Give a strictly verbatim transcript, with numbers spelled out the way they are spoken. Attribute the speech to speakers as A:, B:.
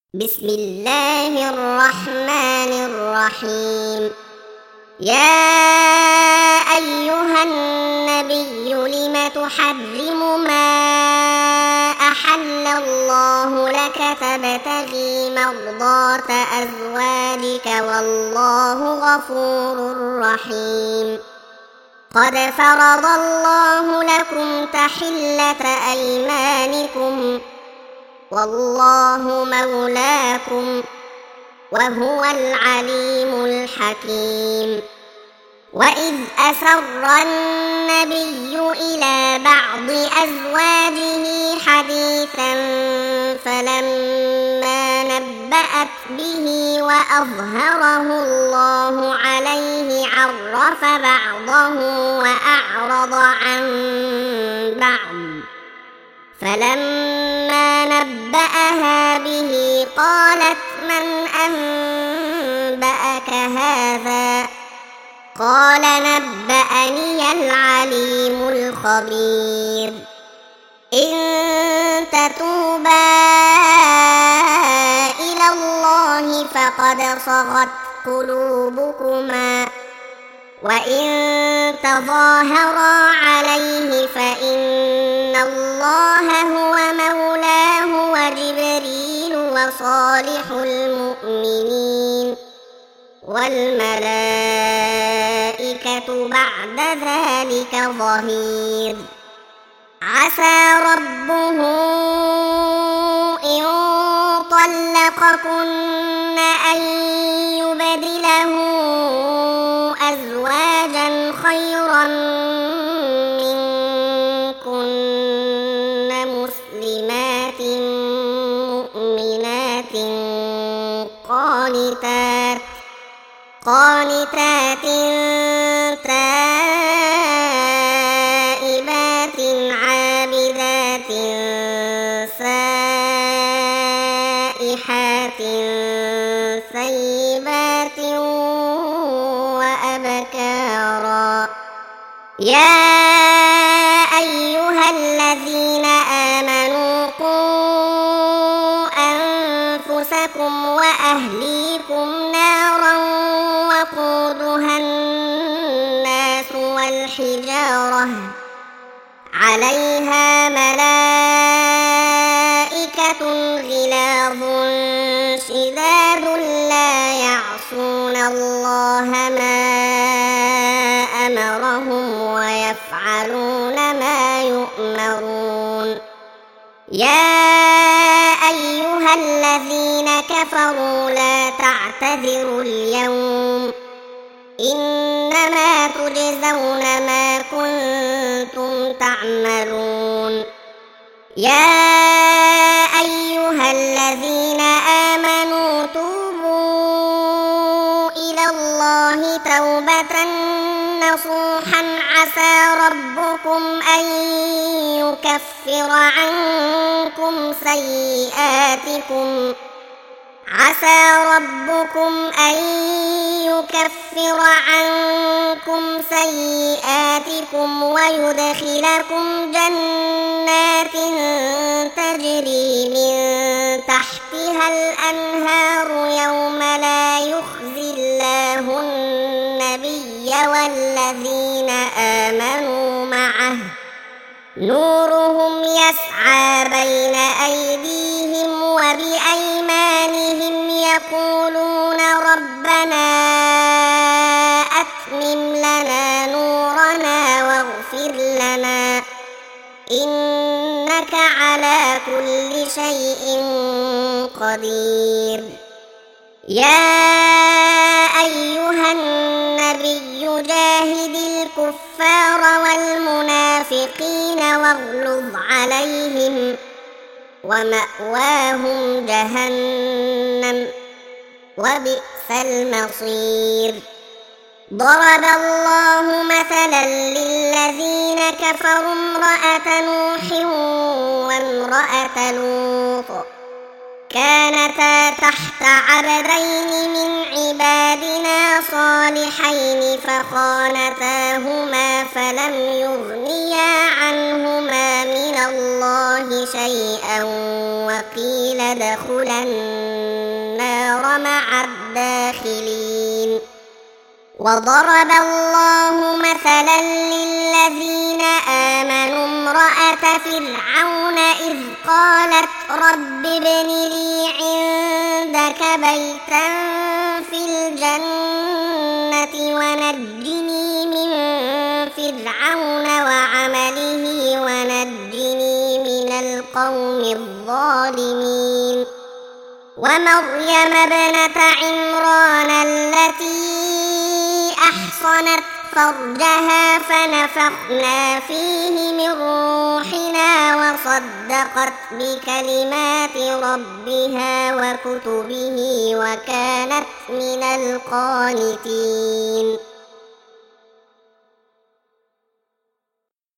A: بسم الله الرحمن الرحيم. يا أيها النبي لم تحرم ما أحل الله لك تبتغي مرضات أزواجك والله غفور رحيم. قد فرض الله لكم تحلة أيمانكم والله مولاكم وهو العليم الحكيم. وإذ أسر النبي إلى بعض أزواجه حديثا فلما نبأت به وأظهره الله عليه عرف بعضه وأعرض عن بعض، فلما نبأها به قالت من أنبأك هذا؟ قال نبأني العليم الخبير. إن تتوبا إلى الله فقد صغت قلوبكما، وإن تظاهرا عليه فإن الله هو مولاه وجبريل وصالح المؤمنين والملائكة بعد ذلك ظهير. عسى ربه إن طلقكن أن يبدله أزواجا خيرا منكن مسلمات مؤمنات قانتات قانتات تائبات عابدات سائحات ثيبات وأبكارا. يا أيها الذين آمنوا قوا أنفسكم وأهليكم نارا وقودها الناس والحجارة عليها ملائكة غلاظ شداد لا يعصون الله ما أمرهم ويفعلون ما يؤمرون. يا أيها الذين كفروا لا تعتذروا اليوم إنما تجزون ما كنتم تعملون. يا أيها الذين آمنوا توبوا إلى الله توبة نصوحا عسى ربكم أن يكفر عنكم سيئاتكم عسى ربكم أن يكفر عنكم سيئاتكم ويدخلكم جنات تجري من تحتها الأنهار يوم لا يخزي الله النبي والذين آمنوا معه نورهم يسعى بين أيديهم وبأيمانهم يقولون ربنا أتمم لنا نورنا واغفر لنا إنك على كل شيء قدير. يا أيها النبي جاهد الكفار والمنافقين واغلظ عليهم ومأواهم جهنم وبئس المصير. ضرب الله مثلا للذين كفروا امرأة نوح وامرأة لوط كانتا تحت عبدين من عبادنا صالحين فخانتاهما فلم يغنيا عنهما من الله شيئا وقيل ادخلا النار مع الداخلين. وضرب الله مثلا للذين آمنوا امرأة فرعون إذ قالت رب ابن لي عندك بيتا في الجنة ونجني من فرعون وعمله ونجني من القوم الظالمين. ومريم ابنة عمران التي أحصنت فرجها فنفخنا فيه من روحنا وصدقت بكلمات ربها وكتبه وكانت من القانتين.